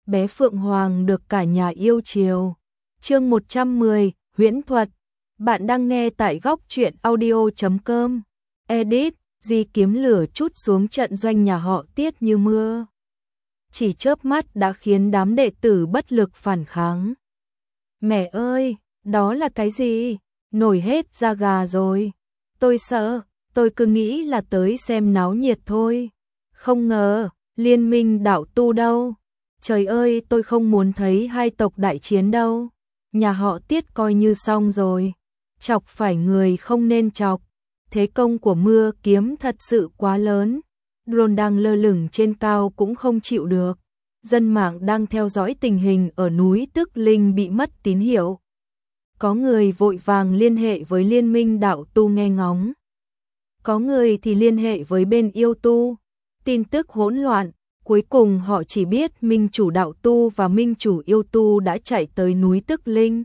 bé Phượng Hoàng được cả nhà yêu chiều. Chương 110, huyễn thuật. Bạn đang nghe tại góc truyện audio.com. Edit, Di kiếm lửa trút xuống trận doanh nhà họ Tiết như mưa. Chỉ chớp mắt đã khiến đám đệ tử bất lực phản kháng. Mẹ ơi, đó là cái gì? Nổi hết da gà rồi. Tôi sợ, tôi cứ nghĩ là tới xem náo nhiệt thôi. Không ngờ, liên minh đạo tu đâu. Trời ơi, tôi không muốn thấy hai tộc đại chiến đâu. Nhà họ Tiết coi như xong rồi. Chọc phải người không nên chọc. Thế công của mưa kiếm thật sự quá lớn. Drone đang lơ lửng trên cao cũng không chịu được. Dân mạng đang theo dõi tình hình ở núi Tức Linh bị mất tín hiệu. Có người vội vàng liên hệ với liên minh đạo tu nghe ngóng. Có người thì liên hệ với bên yêu tu. Tin tức hỗn loạn. Cuối cùng họ chỉ biết minh chủ đạo tu và minh chủ yêu tu đã chạy tới núi Tức Linh.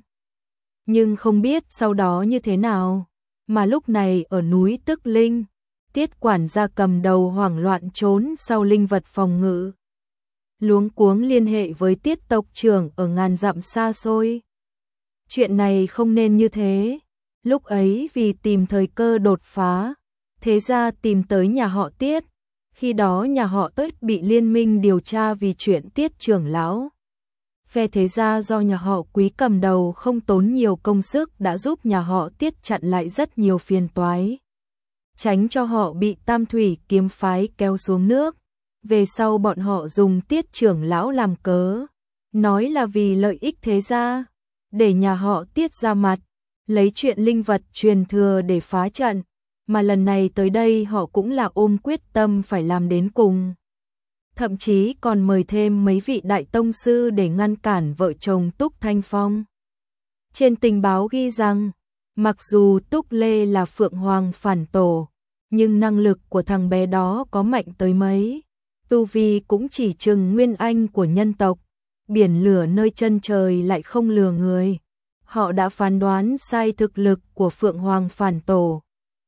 Nhưng không biết sau đó như thế nào. Mà lúc này ở núi Tức Linh, Tiết quản gia cầm đầu hoảng loạn trốn sau linh vật phòng ngự. Luống cuống liên hệ với Tiết tộc trưởng ở ngàn dặm xa xôi. Chuyện này không nên như thế. Lúc ấy vì tìm thời cơ đột phá, thế ra tìm tới nhà họ Tiết. Khi đó nhà họ Tiết bị liên minh điều tra vì chuyện Tiết trưởng lão. Phe thế gia do nhà họ Quý cầm đầu không tốn nhiều công sức đã giúp nhà họ Tiết chặn lại rất nhiều phiền toái. Tránh cho họ bị Tam Thủy kiếm phái kéo xuống nước. Về sau bọn họ dùng Tiết trưởng lão làm cớ. Nói là vì lợi ích thế gia. Để nhà họ Tiết ra mặt. Lấy chuyện linh vật truyền thừa để phá trận. Mà lần này tới đây họ cũng là ôm quyết tâm phải làm đến cùng. Thậm chí còn mời thêm mấy vị đại tông sư để ngăn cản vợ chồng Túc Thanh Phong. Trên tình báo ghi rằng, mặc dù Túc Lê là Phượng Hoàng phản tổ, nhưng năng lực của thằng bé đó có mạnh tới mấy. Tu vi cũng chỉ chừng nguyên anh của nhân tộc, biển lửa nơi chân trời lại không lừa người. Họ đã phán đoán sai thực lực của Phượng Hoàng phản tổ.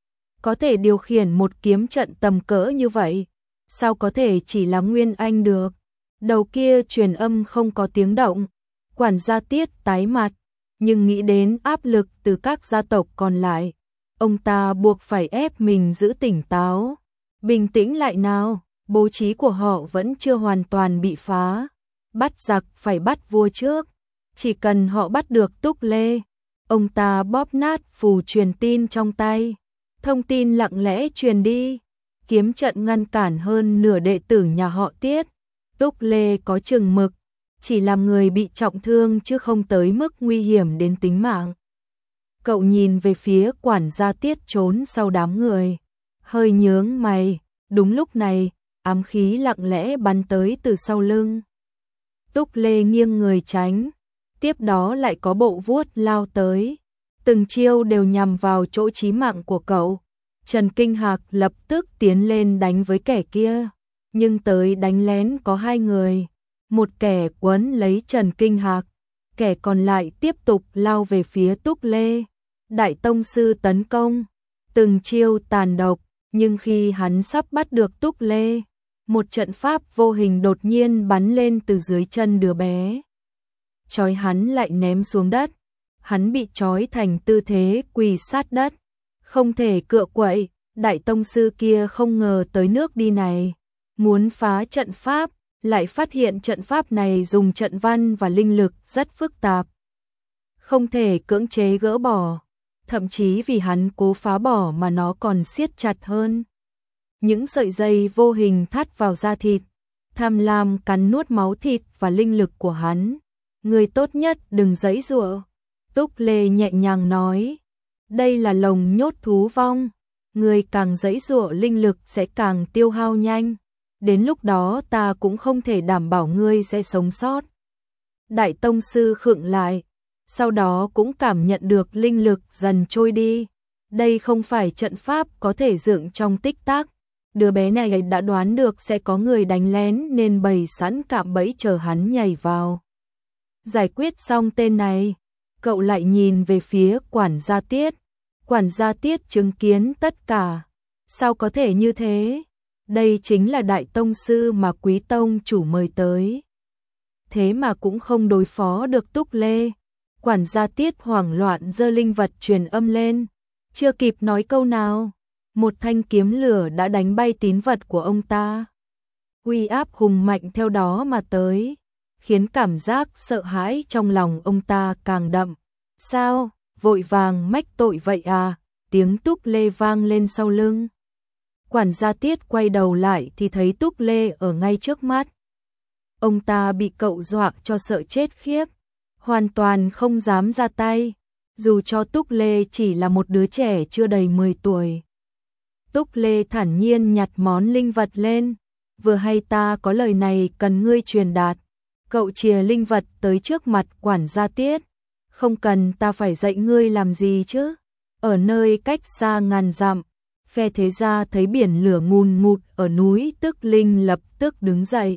Có thể điều khiển một kiếm trận tầm cỡ như vậy, sao có thể chỉ là nguyên anh được? Đầu kia truyền âm không có tiếng động, quản gia Tiết tái mặt, nhưng nghĩ đến áp lực từ các gia tộc còn lại, ông ta buộc phải ép mình giữ tỉnh táo. Bình tĩnh lại nào, bố trí của họ vẫn chưa hoàn toàn bị phá. Bắt giặc phải bắt vua trước, chỉ cần họ bắt được Túc Lê, ông ta bóp nát phù truyền tin trong tay. Thông tin lặng lẽ truyền đi, kiếm trận ngăn cản hơn nửa đệ tử nhà họ Tiết. Túc Lê có chừng mực, chỉ làm người bị trọng thương chứ không tới mức nguy hiểm đến tính mạng. Cậu nhìn về phía quản gia Tiết trốn sau đám người, hơi nhướng mày. Đúng lúc này, ám khí lặng lẽ bắn tới từ sau lưng. Túc Lê nghiêng người tránh, tiếp đó lại có bộ vuốt lao tới. Từng chiêu đều nhằm vào chỗ chí mạng của cậu. Trần Kinh Hạc lập tức tiến lên đánh với kẻ kia. Nhưng tới đánh lén có hai người. Một kẻ quấn lấy Trần Kinh Hạc. Kẻ còn lại tiếp tục lao về phía Túc Lê. Đại tông sư tấn công. Từng chiêu tàn độc. Nhưng khi hắn sắp bắt được Túc Lê, một trận pháp vô hình đột nhiên bắn lên từ dưới chân đứa bé. Trói hắn lại ném xuống đất. Hắn bị trói thành tư thế quỳ sát đất, không thể cựa quậy. Đại tông sư kia không ngờ tới nước đi này, muốn phá trận pháp, lại phát hiện trận pháp này dùng trận văn và linh lực rất phức tạp, không thể cưỡng chế gỡ bỏ, thậm chí vì hắn cố phá bỏ mà nó còn siết chặt hơn. Những sợi dây vô hình thắt vào da thịt, tham lam cắn nuốt máu thịt và linh lực của hắn. Người tốt nhất đừng giãy giụa. Túc Lê nhẹ nhàng nói, đây là lồng nhốt thú vong, người càng giãy giụa linh lực sẽ càng tiêu hao nhanh, đến lúc đó ta cũng không thể đảm bảo ngươi sẽ sống sót. Đại tông sư khựng lại, sau đó cũng cảm nhận được linh lực dần trôi đi. Đây không phải trận pháp có thể dựng trong tích tắc. Đứa bé này đã đoán được sẽ có người đánh lén nên bày sẵn cạm bẫy chờ hắn nhảy vào. Giải quyết xong tên này, cậu lại nhìn về phía quản gia Tiết. Quản gia Tiết chứng kiến tất cả. Sao có thể như thế? Đây chính là đại tông sư mà Quý tông chủ mời tới. thế mà cũng không đối phó được Túc Lê. Quản gia Tiết hoảng loạn giơ linh vật truyền âm lên, chưa kịp nói câu nào, một thanh kiếm lửa đã đánh bay tín vật của ông ta. Uy áp hùng mạnh theo đó mà tới, khiến cảm giác sợ hãi trong lòng ông ta càng đậm. Sao, vội vàng mách tội vậy à? Tiếng Túc Lê vang lên sau lưng. Quản gia Tiết quay đầu lại thì thấy Túc Lê ở ngay trước mắt. Ông ta bị cậu dọa cho sợ chết khiếp, hoàn toàn không dám ra tay, dù cho Túc Lê chỉ là một đứa trẻ chưa đầy 10 tuổi. Túc Lê thản nhiên nhặt món linh vật lên, vừa hay ta có lời này cần ngươi truyền đạt. Cậu chìa linh vật tới trước mặt quản gia Tiết. Không cần ta phải dạy ngươi làm gì chứ. Ở nơi cách xa ngàn dặm, phe thế gia thấy biển lửa ngùn ngụt ở núi Tức Linh lập tức đứng dậy.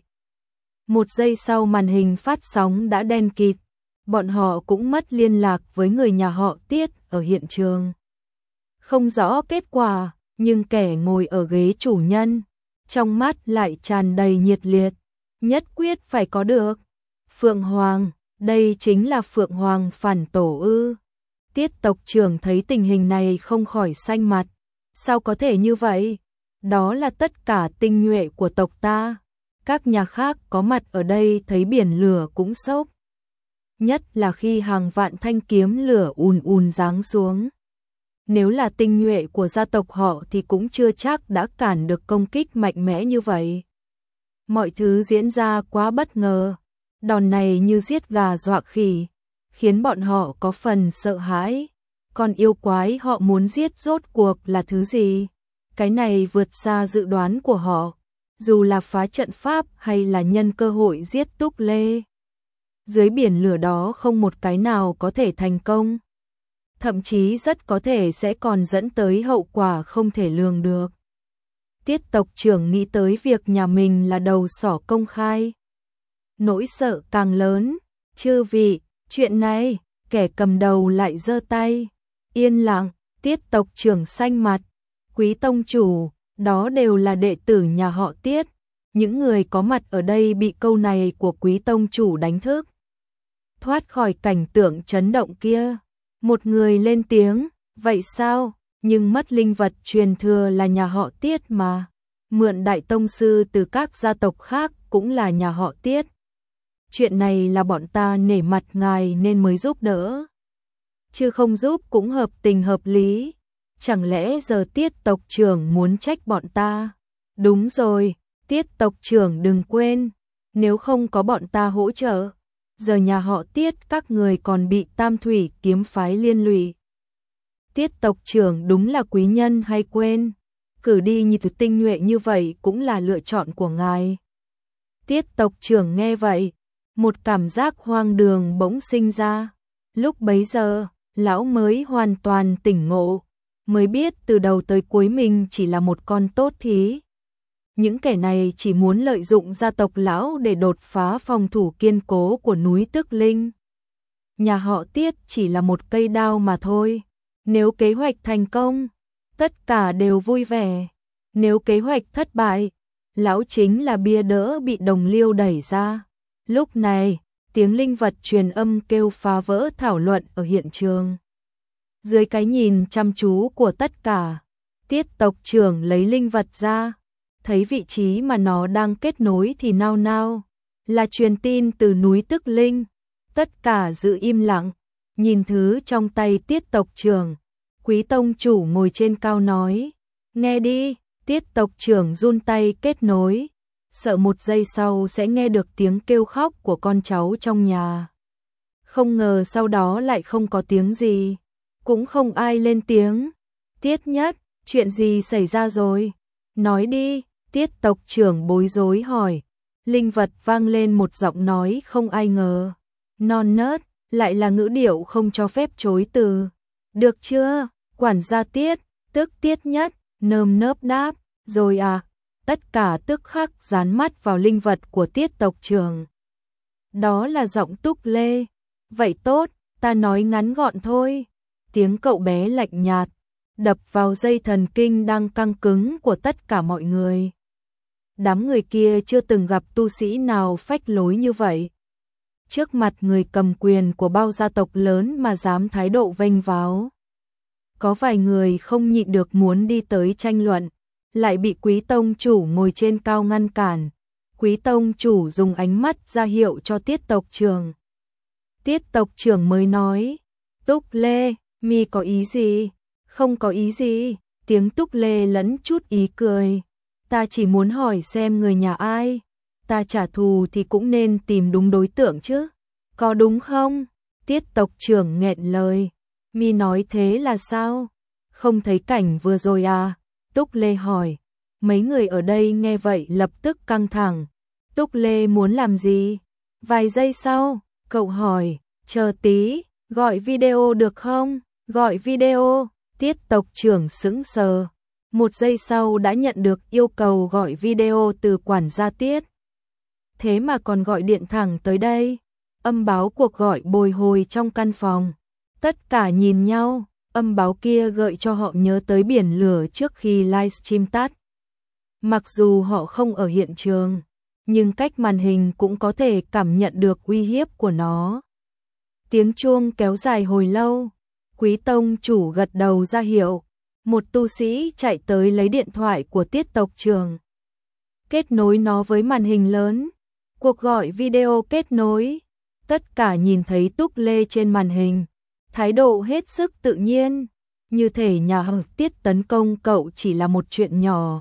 Một giây sau màn hình phát sóng đã đen kịt, bọn họ cũng mất liên lạc với người nhà họ Tiết ở hiện trường. Không rõ kết quả, nhưng kẻ ngồi ở ghế chủ nhân, trong mắt lại tràn đầy nhiệt liệt, nhất quyết phải có được. Phượng Hoàng, đây chính là Phượng Hoàng phản tổ ư? Tiết tộc trưởng thấy tình hình này không khỏi xanh mặt. Sao có thể như vậy? Đó là tất cả tinh nhuệ của tộc ta. Các nhà khác có mặt ở đây thấy biển lửa cũng sốc. Nhất là khi hàng vạn thanh kiếm lửa ùn ùn giáng xuống. Nếu là tinh nhuệ của gia tộc họ thì cũng chưa chắc đã cản được công kích mạnh mẽ như vậy. Mọi thứ diễn ra quá bất ngờ. Đòn này như giết gà dọa khỉ, khiến bọn họ có phần sợ hãi. Còn yêu quái họ muốn giết rốt cuộc là thứ gì? Cái này vượt xa dự đoán của họ. Dù là phá trận pháp hay là nhân cơ hội giết Túc Lê, dưới biển lửa đó không một cái nào có thể thành công. Thậm chí rất có thể sẽ còn dẫn tới hậu quả không thể lường được. Tiết tộc trưởng nghĩ tới việc nhà mình là đầu sỏ công khai. Nỗi sợ càng lớn. Chư vị, chuyện này, kẻ cầm đầu lại giơ tay. Yên lặng, Tiết tộc trưởng xanh mặt. Quý tông chủ, đó đều là đệ tử nhà họ Tiết. Những người có mặt ở đây bị câu này của quý tông chủ đánh thức. Thoát khỏi cảnh tượng chấn động kia. Một người lên tiếng, vậy sao? Nhưng mất linh vật truyền thừa là nhà họ Tiết mà. Mượn đại tông sư từ các gia tộc khác cũng là nhà họ Tiết. Chuyện này là bọn ta nể mặt ngài nên mới giúp đỡ. Chứ không giúp cũng hợp tình hợp lý. Chẳng lẽ giờ Tiết tộc trưởng muốn trách bọn ta? Đúng rồi, Tiết tộc trưởng đừng quên. Nếu không có bọn ta hỗ trợ, giờ nhà họ Tiết các người còn bị Tam Thủy kiếm phái liên lụy. Tiết tộc trưởng đúng là quý nhân hay quên. Cử đi như từ tinh nhuệ như vậy cũng là lựa chọn của ngài. Tiết tộc trưởng nghe vậy, một cảm giác hoang đường bỗng sinh ra. Lúc bấy giờ, lão mới hoàn toàn tỉnh ngộ, mới biết từ đầu tới cuối mình chỉ là một con tốt thí. Những kẻ này chỉ muốn lợi dụng gia tộc lão để đột phá phòng thủ kiên cố của núi Tức Linh. Nhà họ Tiết chỉ là một cây đao mà thôi. Nếu kế hoạch thành công, tất cả đều vui vẻ. Nếu kế hoạch thất bại, lão chính là bia đỡ bị đồng liêu đẩy ra. Lúc này, tiếng linh vật truyền âm kêu phá vỡ thảo luận ở hiện trường. Dưới cái nhìn chăm chú của tất cả, Tiết tộc trưởng lấy linh vật ra, thấy vị trí mà nó đang kết nối thì nao nao, là truyền tin từ núi Tức Linh. Tất cả giữ im lặng, nhìn thứ trong tay Tiết tộc trưởng. Quý tông chủ ngồi trên cao nói, nghe đi. Tiết tộc trưởng run tay kết nối, sợ một giây sau sẽ nghe được tiếng kêu khóc của con cháu trong nhà. Không ngờ sau đó lại không có tiếng gì, cũng không ai lên tiếng. Tiết nhất, chuyện gì xảy ra rồi? Nói đi. Tiết tộc trưởng bối rối hỏi. Linh vật vang lên một giọng nói không ai ngờ, non nớt, lại là ngữ điệu không cho phép chối từ. Được chưa? Quản gia Tiết, tức Tiết nhất, nơm nớp đáp, rồi à? Tất cả tức khắc dán mắt vào linh vật của Tiết tộc trưởng. Đó là giọng Túc Lê. Vậy tốt, ta nói ngắn gọn thôi. Tiếng cậu bé lạnh nhạt, đập vào dây thần kinh đang căng cứng của tất cả mọi người. Đám người kia chưa từng gặp tu sĩ nào phách lối như vậy. trước mặt người cầm quyền của bao gia tộc lớn mà dám thái độ vênh váo. Có vài người không nhịn được muốn đi tới tranh luận, lại bị Quý tông chủ ngồi trên cao ngăn cản. Quý tông chủ dùng ánh mắt ra hiệu cho Tiết tộc trưởng. Tiết tộc trưởng mới nói, Túc Lê, mi có ý gì? Không có ý gì, tiếng Túc Lê lẫn chút ý cười. Ta chỉ muốn hỏi xem người nhà ai, ta trả thù thì cũng nên tìm đúng đối tượng chứ, có đúng không? Tiết tộc trưởng nghẹn lời, mi nói thế là sao? Không thấy cảnh vừa rồi à? Túc Lê hỏi. Mấy người ở đây nghe vậy lập tức căng thẳng. Túc Lê muốn làm gì? Vài giây sau, cậu hỏi, chờ tí, gọi video được không? Gọi video, Tiết tộc trưởng sững sờ. Một giây sau đã nhận được yêu cầu gọi video từ quản gia Tiết. Thế mà còn gọi điện thẳng tới đây. Âm báo cuộc gọi bồi hồi trong căn phòng. Tất cả nhìn nhau, âm báo kia gợi cho họ nhớ tới biển lửa trước khi livestream tắt. Mặc dù họ không ở hiện trường, nhưng cách màn hình cũng có thể cảm nhận được uy hiếp của nó. Tiếng chuông kéo dài hồi lâu, Quý tông chủ gật đầu ra hiệu, một tu sĩ chạy tới lấy điện thoại của Tiết tộc trưởng. Kết nối nó với màn hình lớn, cuộc gọi video kết nối, tất cả nhìn thấy Túc Lê trên màn hình, thái độ hết sức tự nhiên, như thể nhà họ Tiết tấn công cậu chỉ là một chuyện nhỏ.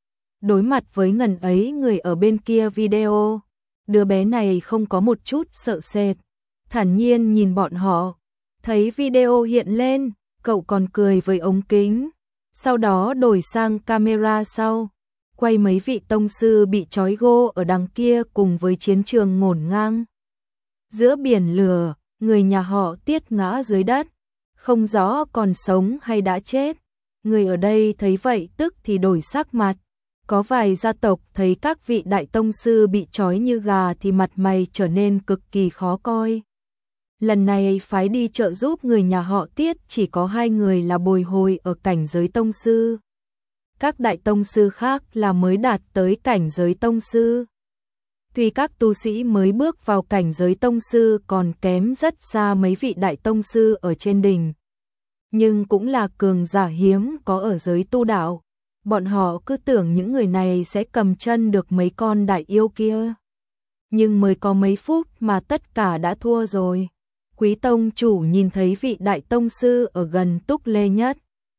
Đối mặt với ngần ấy người ở bên kia video, đứa bé này không có một chút sợ sệt, thản nhiên nhìn bọn họ. Thấy video hiện lên, cậu còn cười với ống kính, sau đó đổi sang camera sau, quay mấy vị tông sư bị trói gô ở đằng kia cùng với chiến trường ngổn ngang. Giữa biển lửa, người nhà họ Tiết ngã dưới đất, không rõ còn sống hay đã chết. Người ở đây thấy vậy tức thì đổi sắc mặt. Có vài gia tộc thấy các vị đại tông sư bị trói như gà thì mặt mày trở nên cực kỳ khó coi. Lần này phái đi trợ giúp người nhà họ Tiết chỉ có 2 người là bồi hồi ở cảnh giới tông sư. Các đại tông sư khác là mới đạt tới cảnh giới tông sư. Tuy các tu sĩ mới bước vào cảnh giới tông sư còn kém rất xa mấy vị đại tông sư ở trên đỉnh, nhưng cũng là cường giả hiếm có ở giới tu đạo. Bọn họ cứ tưởng những người này sẽ cầm chân được mấy con đại yêu kia. Nhưng mới có mấy phút mà tất cả đã thua rồi. Quý tông chủ nhìn thấy vị đại tông sư ở gần Túc Lê nhất.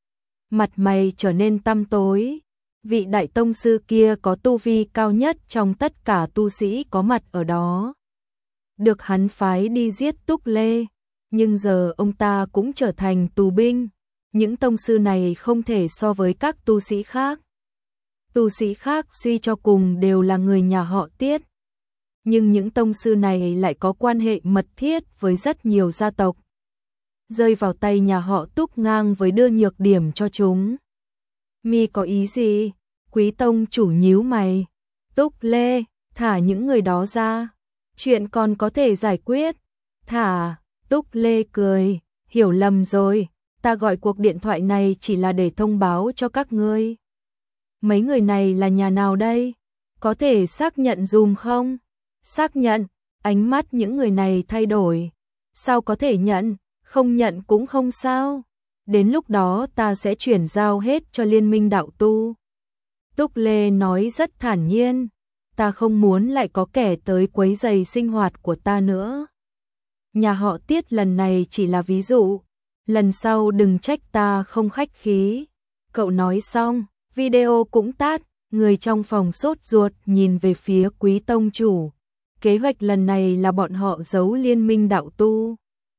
Mặt mày trở nên tăm tối. Vị đại tông sư kia có tu vi cao nhất trong tất cả tu sĩ có mặt ở đó. Được hắn phái đi giết Túc Lê, nhưng giờ ông ta cũng trở thành tù binh. Những tông sư này không thể so với các tu sĩ khác. Tu sĩ khác suy cho cùng đều là người nhà họ Tiết. Nhưng những tông sư này lại có quan hệ mật thiết với rất nhiều gia tộc. Rơi vào tay nhà họ Túc ngang với đưa nhược điểm cho chúng. Mi có ý gì? Quý tông chủ nhíu mày. Túc Lê, thả những người đó ra. Chuyện còn có thể giải quyết. Thả, Túc Lê cười, hiểu lầm rồi. Ta gọi cuộc điện thoại này chỉ là để thông báo cho các ngươi. Mấy người này là nhà nào đây? Có thể xác nhận dùm không? Xác nhận, ánh mắt những người này thay đổi. Sao có thể nhận, không nhận cũng không sao. Đến lúc đó ta sẽ chuyển giao hết cho Liên minh đạo tu. Túc Lê nói rất thản nhiên. Ta không muốn lại có kẻ tới quấy rầy sinh hoạt của ta nữa. Nhà họ Tiết lần này chỉ là ví dụ. Lần sau đừng trách ta không khách khí. Cậu nói xong, video cũng tắt. Người trong phòng sốt ruột nhìn về phía Quý tông chủ. Kế hoạch lần này là bọn họ giấu Liên minh đạo tu.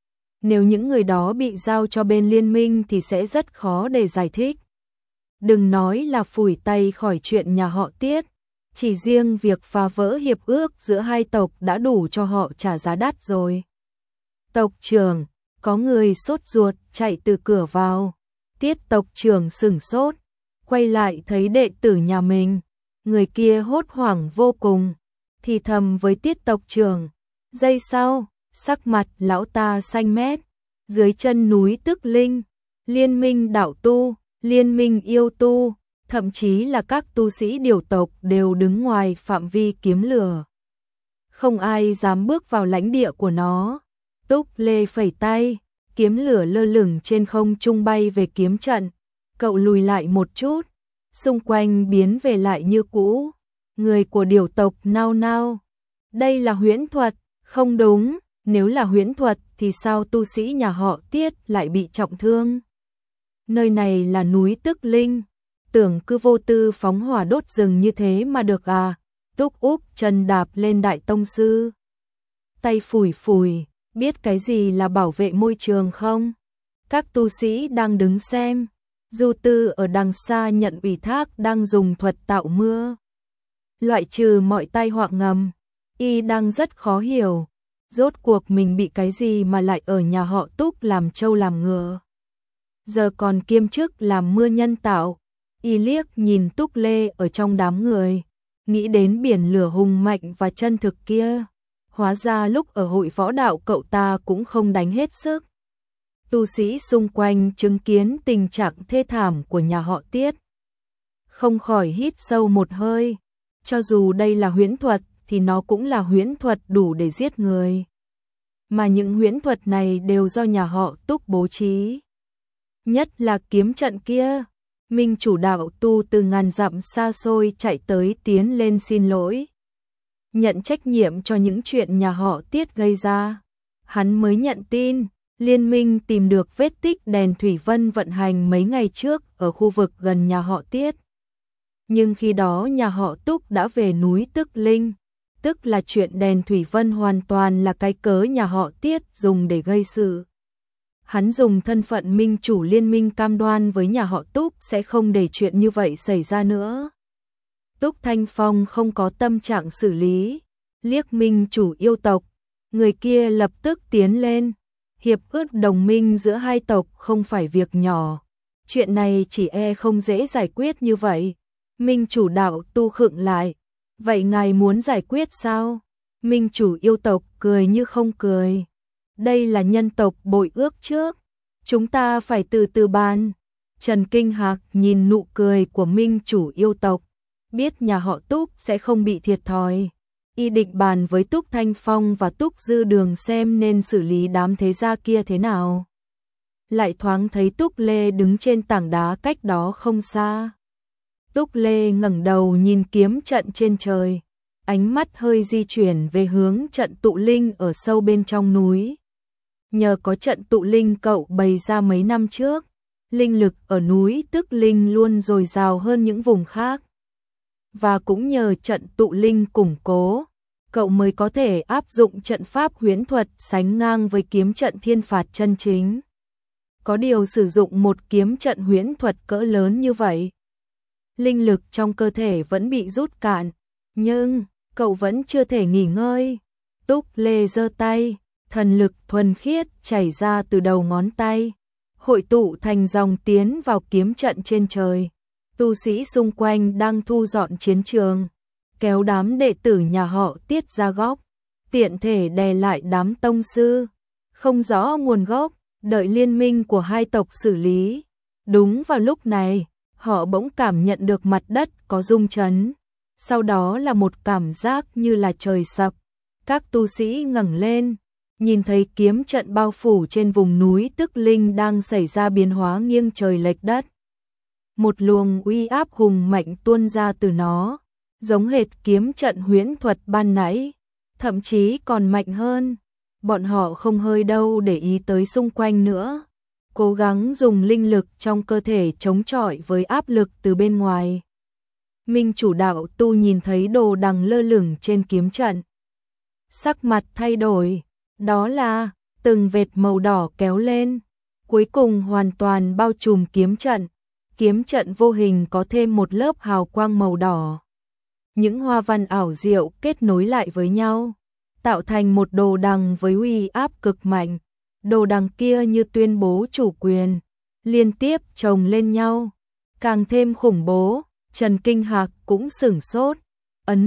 Nếu những người đó bị giao cho bên Liên minh thì sẽ rất khó để giải thích. Đừng nói là phủi tay khỏi chuyện nhà họ Tiết. Chỉ riêng việc phá vỡ hiệp ước giữa hai tộc đã đủ cho họ trả giá đắt rồi. Tộc trưởng, có người sốt ruột chạy từ cửa vào. Tiết tộc trưởng sửng sốt, quay lại thấy đệ tử nhà mình. Người kia hốt hoảng vô cùng, thì thầm với Tiết tộc trưởng. Giây sau, sắc mặt lão ta xanh mét. Dưới chân núi Tức Linh, Liên minh đạo tu, Liên minh yêu tu, thậm chí là các tu sĩ điều tộc đều đứng ngoài phạm vi kiếm lửa. không ai dám bước vào lãnh địa của nó. Túc Lê phẩy tay, kiếm lửa lơ lửng trên không trung bay về kiếm trận. Cậu lùi lại một chút, xung quanh biến về lại như cũ. Người của điểu tộc nao nao. Đây là huyễn thuật, không đúng, nếu là huyễn thuật thì sao tu sĩ nhà họ Tiết lại bị trọng thương? Nơi này là núi Tức Linh, tưởng cứ vô tư phóng hỏa đốt rừng như thế mà được à? Túc Úc chân đạp lên đại tông sư. Tay phủi phủi, biết cái gì là bảo vệ môi trường không? Các tu sĩ đang đứng xem. Du Tư ở đằng xa nhận ủy thác đang dùng thuật tạo mưa. Loại trừ mọi tai họa ngầm. Y đang rất khó hiểu. Rốt cuộc mình bị cái gì mà lại ở nhà họ Túc làm trâu làm ngựa. Giờ còn kiêm chức làm mưa nhân tạo. Y liếc nhìn Túc Lê ở trong đám người. Nghĩ đến biển lửa hùng mạnh và chân thực kia. Hóa ra lúc ở hội võ đạo cậu ta cũng không đánh hết sức. Tu sĩ xung quanh chứng kiến tình trạng thê thảm của nhà họ Tiết. Không khỏi hít sâu một hơi. Cho dù đây là huyễn thuật thì nó cũng là huyễn thuật đủ để giết người. Mà những huyễn thuật này đều do nhà họ Túc bố trí. Nhất là kiếm trận kia. Minh chủ đạo tu từ ngàn dặm xa xôi chạy tới tiến lên xin lỗi. Nhận trách nhiệm cho những chuyện nhà họ Tiết gây ra. Hắn mới nhận tin, liên minh tìm được vết tích đèn thủy vân vận hành mấy ngày trước ở khu vực gần nhà họ Tiết. Nhưng khi đó nhà họ Túc đã về núi Tức Linh, tức là chuyện đèn thủy vân hoàn toàn là cái cớ nhà họ Tiết dùng để gây sự. Hắn dùng thân phận minh chủ liên minh cam đoan với nhà họ Túc sẽ không để chuyện như vậy xảy ra nữa. Túc Thanh Phong không có tâm trạng xử lý, liếc minh chủ yêu tộc, người kia lập tức tiến lên. Hiệp ước đồng minh giữa hai tộc không phải việc nhỏ, chuyện này chỉ e không dễ giải quyết như vậy. Minh chủ đạo tu khựng lại, vậy ngài muốn giải quyết sao? Minh chủ yêu tộc cười như không cười. Đây là nhân tộc bội ước trước, chúng ta phải từ từ bàn. Trần Kinh Hạc nhìn nụ cười của minh chủ yêu tộc, biết nhà họ Túc sẽ không bị thiệt thòi. Y định bàn với Túc Thanh Phong và Túc Dư Đường xem nên xử lý đám thế gia kia thế nào. Lại thoáng thấy Túc Lê đứng trên tảng đá cách đó không xa. Túc Lê ngẩng đầu nhìn kiếm trận trên trời, ánh mắt hơi di chuyển về hướng trận tụ linh ở sâu bên trong núi. Nhờ có trận tụ linh cậu bày ra mấy năm trước, linh lực ở núi Tức Linh luôn dồi dào hơn những vùng khác. Và cũng nhờ trận tụ linh củng cố, cậu mới có thể áp dụng trận pháp huyễn thuật sánh ngang với kiếm trận thiên phạt chân chính. Có điều sử dụng một kiếm trận huyễn thuật cỡ lớn như vậy, linh lực trong cơ thể vẫn bị rút cạn, nhưng cậu vẫn chưa thể nghỉ ngơi. Túc Lê giơ tay, thần lực thuần khiết chảy ra từ đầu ngón tay, hội tụ thành dòng tiến vào kiếm trận trên trời. Tu sĩ xung quanh đang thu dọn chiến trường, kéo đám đệ tử nhà họ Tiết ra góc, tiện thể đè lại đám tông sư không rõ nguồn gốc, đợi liên minh của hai tộc xử lý. Đúng vào lúc này, họ bỗng cảm nhận được mặt đất có rung chấn, sau đó là một cảm giác như là trời sập. Các tu sĩ ngẩng lên, nhìn thấy kiếm trận bao phủ trên vùng núi Tức Linh đang xảy ra biến hóa nghiêng trời lệch đất. Một luồng uy áp hùng mạnh tuôn ra từ nó, giống hệt kiếm trận huyễn thuật ban nãy, thậm chí còn mạnh hơn. Bọn họ không hơi đâu để ý tới xung quanh nữa, cố gắng dùng linh lực trong cơ thể chống chọi với áp lực từ bên ngoài. Minh chủ đạo tu nhìn thấy đồ đằng lơ lửng trên kiếm trận, sắc mặt thay đổi, đó là từng vệt màu đỏ kéo lên, cuối cùng hoàn toàn bao trùm kiếm trận. Kiếm trận vô hình có thêm một lớp hào quang màu đỏ. Những hoa văn ảo diệu kết nối lại với nhau, tạo thành một đồ đằng với uy áp cực mạnh. Đồ đằng kia như tuyên bố chủ quyền, liên tiếp chồng lên nhau, càng thêm khủng bố. Trần Kinh Hạc cũng sửng sốt. Ấn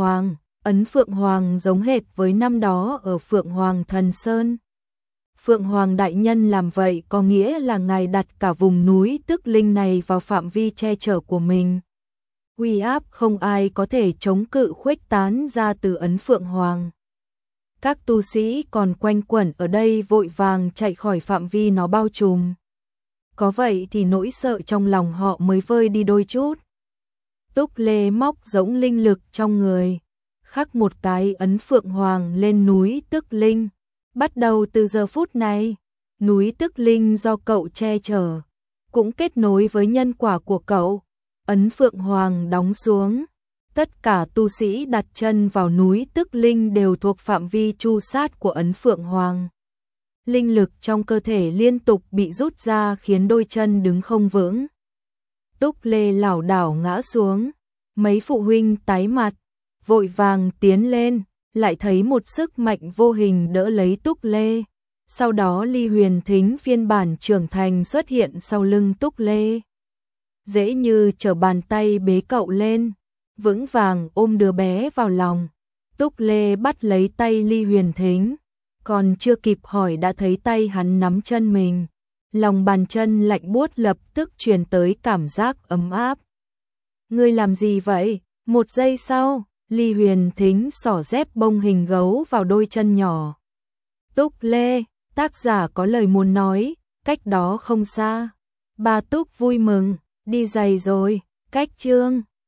Phượng Hoàng giống hệt với năm đó ở Phượng Hoàng Thần Sơn. Phượng Hoàng đại nhân làm vậy có nghĩa là ngài đặt cả vùng núi Tức Linh này vào phạm vi che chở của mình. uy áp không ai có thể chống cự khuếch tán ra từ ấn Phượng Hoàng. Các tu sĩ còn quanh quẩn ở đây vội vàng chạy khỏi phạm vi nó bao trùm. Có vậy thì nỗi sợ trong lòng họ mới vơi đi đôi chút. Túc Lê móc rỗng linh lực trong người, khắc một cái ấn Phượng Hoàng lên núi Tức Linh. Bắt đầu từ giờ phút này, núi Tức Linh do cậu che chở, cũng kết nối với nhân quả của cậu. Ấn Phượng Hoàng đóng xuống, tất cả tu sĩ đặt chân vào núi Tức Linh đều thuộc phạm vi tru sát của ấn Phượng Hoàng. Linh lực trong cơ thể liên tục bị rút ra khiến đôi chân đứng không vững. Túc Lê lảo đảo ngã xuống, mấy phụ huynh tái mặt, vội vàng tiến lên, lại thấy một sức mạnh vô hình đỡ lấy Túc Lê. Sau đó Ly Huyền Thính phiên bản trưởng thành xuất hiện sau lưng Túc Lê. Dễ như trở bàn tay bế cậu lên, vững vàng ôm đứa bé vào lòng. Túc Lê bắt lấy tay Ly Huyền Thính, còn chưa kịp hỏi đã thấy tay hắn nắm chân mình. Lòng bàn chân lạnh buốt lập tức truyền tới cảm giác ấm áp. Ngươi làm gì vậy? Một giây sau, Ly Huyền Thính xỏ dép bông hình gấu vào đôi chân nhỏ. Túc Lê, tác giả có lời muốn nói, cách đó không xa. Bà Túc vui mừng, đi giày rồi, cách chương.